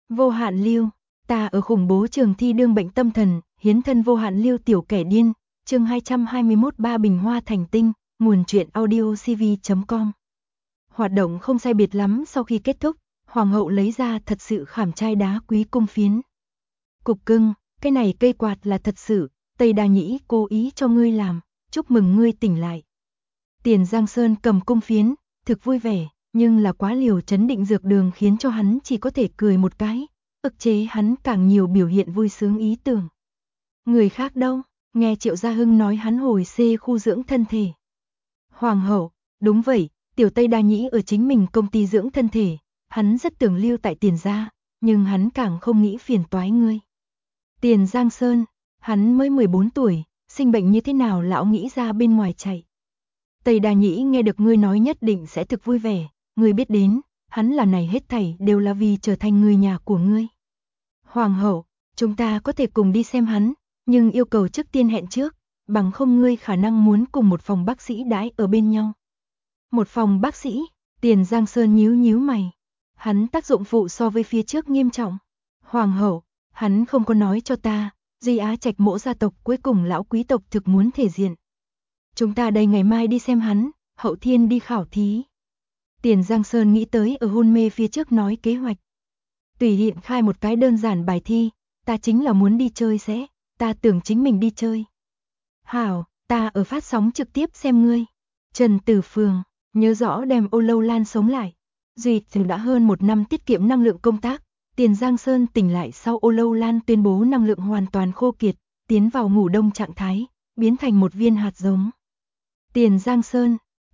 Vô hạn lưu, ta ở khủng bố trường thi đương bệnh tâm thần, hiến thân vô hạn lưu tiểu kẻ điên, chương 221 ba bình hoa thành tinh, nguồn truyện audiocv.com. Hoạt động không sai biệt lắm sau khi kết thúc, hoàng hậu lấy ra thật sự khảm trai đá quý cung phiến. Cục cưng, cái này cây quạt là thật sự, Tây Đa Nhĩ cố ý cho ngươi làm, chúc mừng ngươi tỉnh lại. Tiền Giang Sơn cầm cung phiến, thực vui vẻ, nhưng là quá liều trấn định dược đường khiến cho hắn chỉ có thể cười một cái, ức chế hắn càng nhiều biểu hiện vui sướng ý tưởng. Người khác đâu, nghe Triệu Gia Hưng nói hắn hồi xê khu dưỡng thân thể. Hoàng hậu, đúng vậy, tiểu Tây Đa Nhĩ ở chính mình công ty dưỡng thân thể, hắn rất tưởng lưu tại Tiền gia, nhưng hắn càng không nghĩ phiền toái ngươi. Tiền Giang Sơn, hắn mới 14 tuổi, sinh bệnh như thế nào lão nghĩ ra bên ngoài chạy. Tây Đa Nhĩ nghe được ngươi nói nhất định sẽ thực vui vẻ, ngươi biết đến, hắn là này hết thảy đều là vì trở thành người nhà của ngươi. Hoàng hậu, chúng ta có thể cùng đi xem hắn, nhưng yêu cầu trước tiên hẹn trước, bằng không ngươi khả năng muốn cùng một phòng bác sĩ đãi ở bên nhau. Một phòng bác sĩ, Tiền Giang Sơn nhíu nhíu mày. Hắn tác dụng phụ so với phía trước nghiêm trọng. Hoàng hậu, hắn không có nói cho ta, Duy Á Trạch mỗ gia tộc cuối cùng lão quý tộc thực muốn thể diện. Chúng ta đây ngày mai đi xem hắn, hậu thiên đi khảo thí. Tiền Giang Sơn nghĩ tới ở hôn mê phía trước nói kế hoạch. Tùy hiện khai một cái đơn giản bài thi, ta chính là muốn đi chơi sẽ, ta tưởng chính mình đi chơi. Hảo, ta ở phát sóng trực tiếp xem ngươi. Trần Tử Phường, nhớ rõ đem Ô Lâu Lan sống lại. Duy từ đã hơn 1 năm tiết kiệm năng lượng công tác, Tiền Giang Sơn tỉnh lại sau Ô Lâu Lan tuyên bố năng lượng hoàn toàn khô kiệt, tiến vào ngủ đông trạng thái, biến thành một viên hạt giống. Tiền Giang Sơn,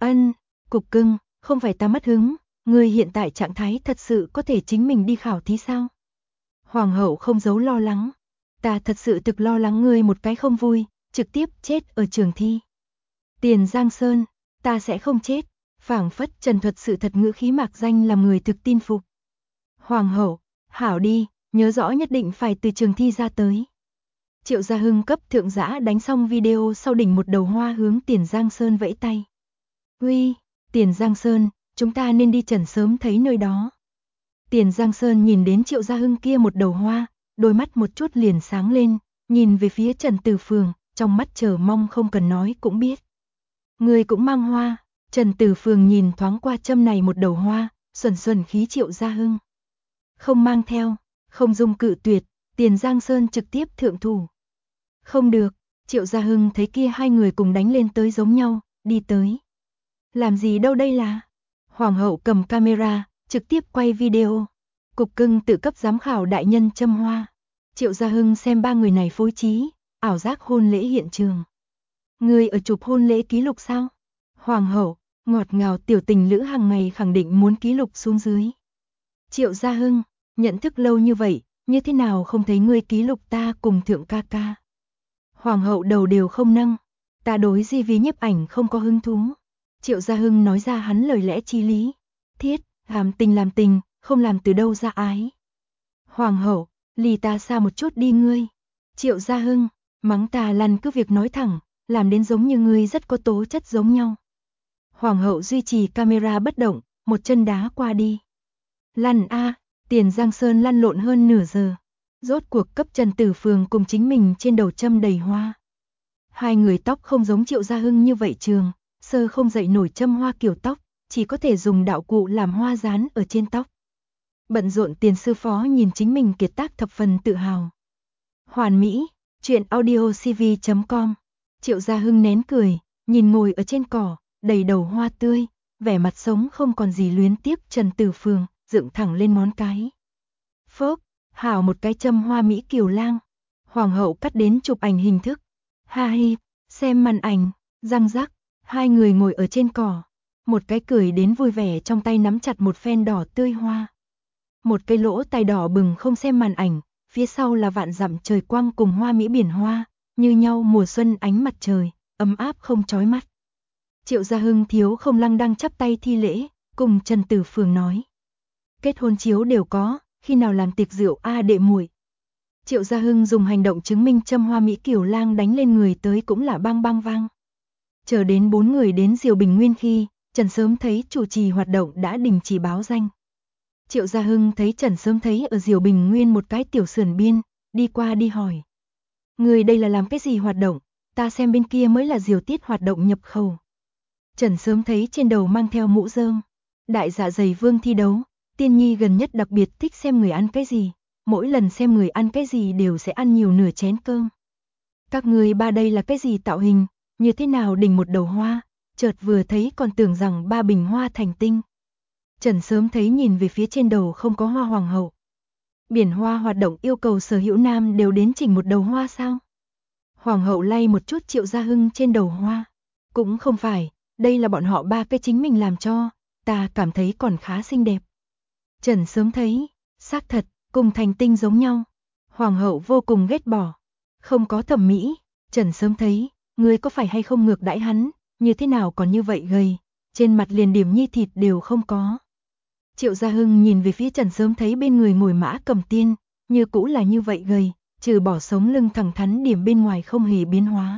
cục cưng, không phải ta mất hứng, ngươi hiện tại trạng thái thật sự có thể chính mình đi khảo thí sao? Hoàng hậu không giấu lo lắng, ta thật sự thực lo lắng ngươi một cái không vui, trực tiếp chết ở trường thi. Tiền Giang Sơn, ta sẽ không chết, phảng phất trần thuật sự thật ngữ khí mạc danh làm người thực tin phục. Hoàng hậu, hảo đi, nhớ rõ nhất định phải từ trường thi ra tới. Triệu Gia Hưng cấp thượng giã đánh xong video sau đỉnh một đầu hoa hướng Tiền Giang Sơn vẫy tay. Uy, Tiền Giang Sơn, chúng ta nên đi trần sớm thấy nơi đó. Tiền Giang Sơn nhìn đến Triệu Gia Hưng kia một đầu hoa, đôi mắt một chút liền sáng lên, nhìn về phía Trần Tử Phường, trong mắt chờ mong không cần nói cũng biết. Người cũng mang hoa, Trần Tử Phường nhìn thoáng qua châm này một đầu hoa, xuẩn xuẩn khí Triệu Gia Hưng. Không mang theo, không dung cự tuyệt, Tiền Giang Sơn trực tiếp thượng thủ. Không được, Triệu Gia Hưng thấy kia hai người cùng đánh lên tới giống nhau, đi tới. Làm gì đâu đây là? Hoàng hậu cầm camera, trực tiếp quay video. Cục cưng tự cấp giám khảo đại nhân châm hoa. Triệu Gia Hưng xem ba người này phối trí, ảo giác hôn lễ hiện trường. Người ở chụp hôn lễ ký lục sao? Hoàng hậu, ngọt ngào tiểu tình lữ hàng ngày khẳng định muốn ký lục xuống dưới. Triệu Gia Hưng, nhận thức lâu như vậy, như thế nào không thấy ngươi ký lục ta cùng thượng ca ca? Hoàng hậu đầu đều không nâng, ta đối di ví nhiếp ảnh không có hứng thú. Triệu Gia Hưng nói ra hắn lời lẽ chí lý. Thiết, làm tình, không làm từ đâu ra ái. Hoàng hậu, lì ta xa một chút đi ngươi. Triệu Gia Hưng, mắng ta lăn cứ việc nói thẳng, làm đến giống như ngươi rất có tố chất giống nhau. Hoàng hậu duy trì camera bất động, một chân đá qua đi. Lăn a, Tiền Giang Sơn lăn lộn hơn nửa giờ. Rốt cuộc cấp Trần Tử Phường cùng chính mình trên đầu châm đầy hoa. Hai người tóc không giống Triệu Gia Hưng như vậy trường, sơ không dậy nổi châm hoa kiểu tóc, chỉ có thể dùng đạo cụ làm hoa dán ở trên tóc. Bận rộn Tiền sư phó nhìn chính mình kiệt tác thập phần tự hào. Hoàn mỹ, truyện audiocv.com. Triệu Gia Hưng nén cười, nhìn ngồi ở trên cỏ, đầy đầu hoa tươi, vẻ mặt sống không còn gì luyến tiếc Trần Tử Phường, dựng thẳng lên ngón cái. Phốc, hảo một cái châm hoa mỹ kiều lang. Hoàng hậu cắt đến chụp ảnh hình thức. Ha hi, xem màn ảnh, răng rắc, hai người ngồi ở trên cỏ. Một cái cười đến vui vẻ trong tay nắm chặt một phen đỏ tươi hoa. Một cái lỗ tai đỏ bừng không xem màn ảnh, phía sau là vạn dặm trời quang cùng hoa mỹ biển hoa, như nhau mùa xuân ánh mặt trời, ấm áp không chói mắt. Triệu Gia Hưng thiếu không lăng đăng chắp tay thi lễ, cùng Trần Tử Phường nói. Kết hôn chiếu đều có, khi nào làm tiệc rượu a đệ muội. Triệu Gia Hưng dùng hành động chứng minh châm hoa mỹ kiều lang đánh lên người tới cũng là bang bang vang. Chờ đến 4 người đến Diều Bình Nguyên khi, Trần sớm thấy chủ trì hoạt động đã đình chỉ báo danh. Triệu Gia Hưng thấy Trần Sớm thấy ở Diều Bình Nguyên một cái tiểu sườn biên, đi qua đi hỏi. Người đây là làm cái gì hoạt động, ta xem bên kia mới là Diều Tiết hoạt động nhập khẩu. Trần Sớm thấy trên đầu mang theo mũ rơm. Đại dạ dày vương thi đấu, Tiên Nhi gần nhất đặc biệt thích xem người ăn cái gì, mỗi lần xem người ăn cái gì đều sẽ ăn nhiều nửa chén cơm. Các người ba đây là cái gì tạo hình, như thế nào đỉnh một đầu hoa, chợt vừa thấy còn tưởng rằng ba bình hoa thành tinh. Trần Sớm thấy nhìn về phía trên đầu không có hoa hoàng hậu. Biển hoa hoạt động yêu cầu sở hữu nam đều đến chỉnh một đầu hoa sao? Hoàng hậu lay một chút Triệu Gia Hưng trên đầu hoa. Cũng không phải, đây là bọn họ ba cái chính mình làm cho, ta cảm thấy còn khá xinh đẹp. Trần Sớm thấy, xác thật, cùng thành tinh giống nhau. Hoàng hậu vô cùng ghét bỏ. Không có thẩm mỹ, Trần Sớm thấy, ngươi có phải hay không ngược đãi hắn, như thế nào còn như vậy gầy, trên mặt liền điểm nhi thịt đều không có. Triệu Gia Hưng nhìn về phía Trần Sớm thấy bên người ngồi Mã Cẩm Tiên, như cũ là như vậy gầy, trừ bỏ sống lưng thẳng thắn điểm bên ngoài không hề biến hóa.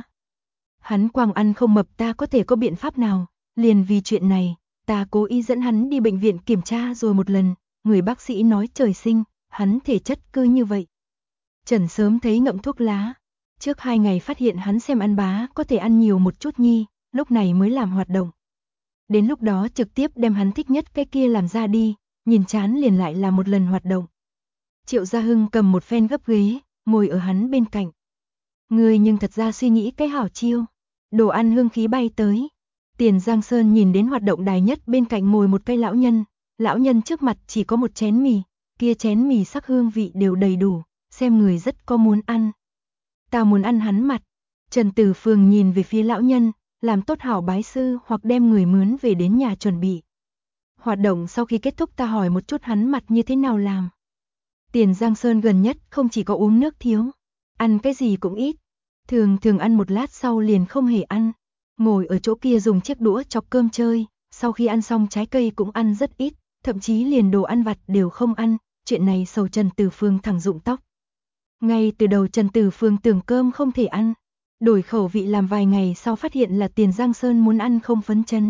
Hắn quang ăn không mập, ta có thể có biện pháp nào, liền vì chuyện này, ta cố ý dẫn hắn đi bệnh viện kiểm tra rồi một lần, người bác sĩ nói trời sinh, hắn thể chất cứ như vậy. Trần Sớm thấy ngậm thuốc lá, trước 2 ngày phát hiện hắn xem ăn bá có thể ăn nhiều một chút nhi, lúc này mới làm hoạt động. Đến lúc đó trực tiếp đem hắn thích nhất cái kia làm ra đi, nhìn chán liền lại làm một lần hoạt động. Triệu Gia Hưng cầm một phen gấp ghế, ngồi ở hắn bên cạnh. Người nhưng thật ra suy nghĩ cái hảo chiêu. Đồ ăn hương khí bay tới. Tiền Giang Sơn nhìn đến hoạt động đài nhất bên cạnh ngồi một cây lão nhân trước mặt chỉ có một chén mì, kia chén mì sắc hương vị đều đầy đủ, xem người rất có muốn ăn. Ta muốn ăn hắn mặt. Trần Tử Phường nhìn về phía lão nhân, làm tốt hảo bái sư hoặc đem người mướn về đến nhà chuẩn bị. Hoạt động sau khi kết thúc ta hỏi một chút hắn mặt như thế nào làm. Tiền Giang Sơn gần nhất không chỉ có uống nước thiếu, ăn cái gì cũng ít, thường ăn một lát sau liền không hề ăn, ngồi ở chỗ kia dùng chiếc đũa chọc cơm chơi, sau khi ăn xong trái cây cũng ăn rất ít, thậm chí liền đồ ăn vặt đều không ăn, chuyện này sầu Trần Tử Phương thẳng rụng tóc. Ngay từ đầu Trần Tử Phương tưởng cơm không thể ăn, đổi khẩu vị làm vài ngày sau phát hiện là Tiền Giang Sơn muốn ăn không phấn chấn.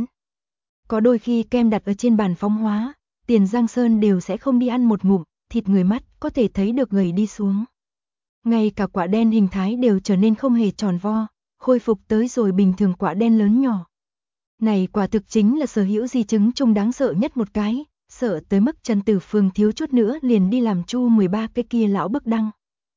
Có đôi khi kem đặt ở trên bàn phóng hóa, Tiền Giang Sơn đều sẽ không đi ăn một ngụm, thịt người mắt có thể thấy được gầy đi xuống. Ngay cả quả đen hình thái đều trở nên không hề tròn vo, khôi phục tới rồi bình thường quả đen lớn nhỏ. Này quả thực chính là sở hữu di chứng chung đáng sợ nhất một cái, sợ tới mức Trần Tử Phương thiếu chút nữa liền đi làm Chu 13 cái kia lão bức đăng.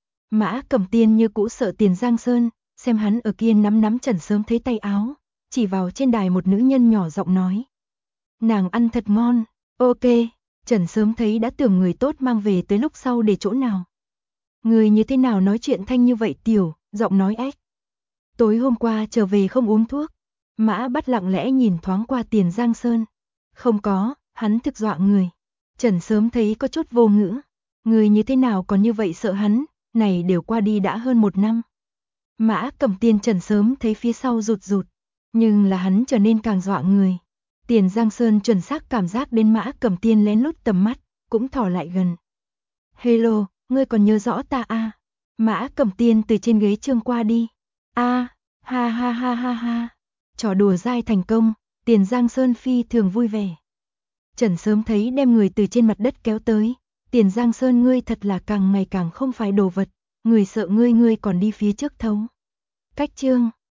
Mã Cẩm Tiên như cũ sợ Tiền Giang Sơn, xem hắn ở kia nắm Trần Sớm thấy tay áo, chỉ vào trên đài một nữ nhân nhỏ giọng nói. Nàng ăn thật ngon, ok, Trần Sớm thấy đã tưởng người tốt mang về tới lúc sau để chỗ nào. Người như thế nào nói chuyện thanh như vậy tiểu, giọng nói ếch. Tối hôm qua trở về không uống thuốc, Mã Bắt lặng lẽ nhìn thoáng qua Tiền Giang Sơn. Không có, hắn thực dọa người. Trần Sớm thấy có chút vô ngữ. Người như thế nào còn như vậy sợ hắn, này đều qua đi đã hơn 1 năm. Mã Cẩm Tiên Trần Sớm thấy phía sau rụt rụt, nhưng là hắn trở nên càng dọa người. Tiền Giang Sơn chuẩn xác cảm giác đến Mã Cẩm Tiên lén lút tầm mắt, cũng thò lại gần. Hello, ngươi còn nhớ rõ ta à? Mã Cẩm Tiên từ trên ghế trương qua đi. A, ha ha ha ha ha. Trò đùa dai thành công, Tiền Giang Sơn phi thường vui vẻ. Trần Sớm thấy đem người từ trên mặt đất kéo tới. Tiền Giang Sơn ngươi thật là càng ngày càng không phải đồ vật, người sợ ngươi còn đi phía trước thấu. Cách chương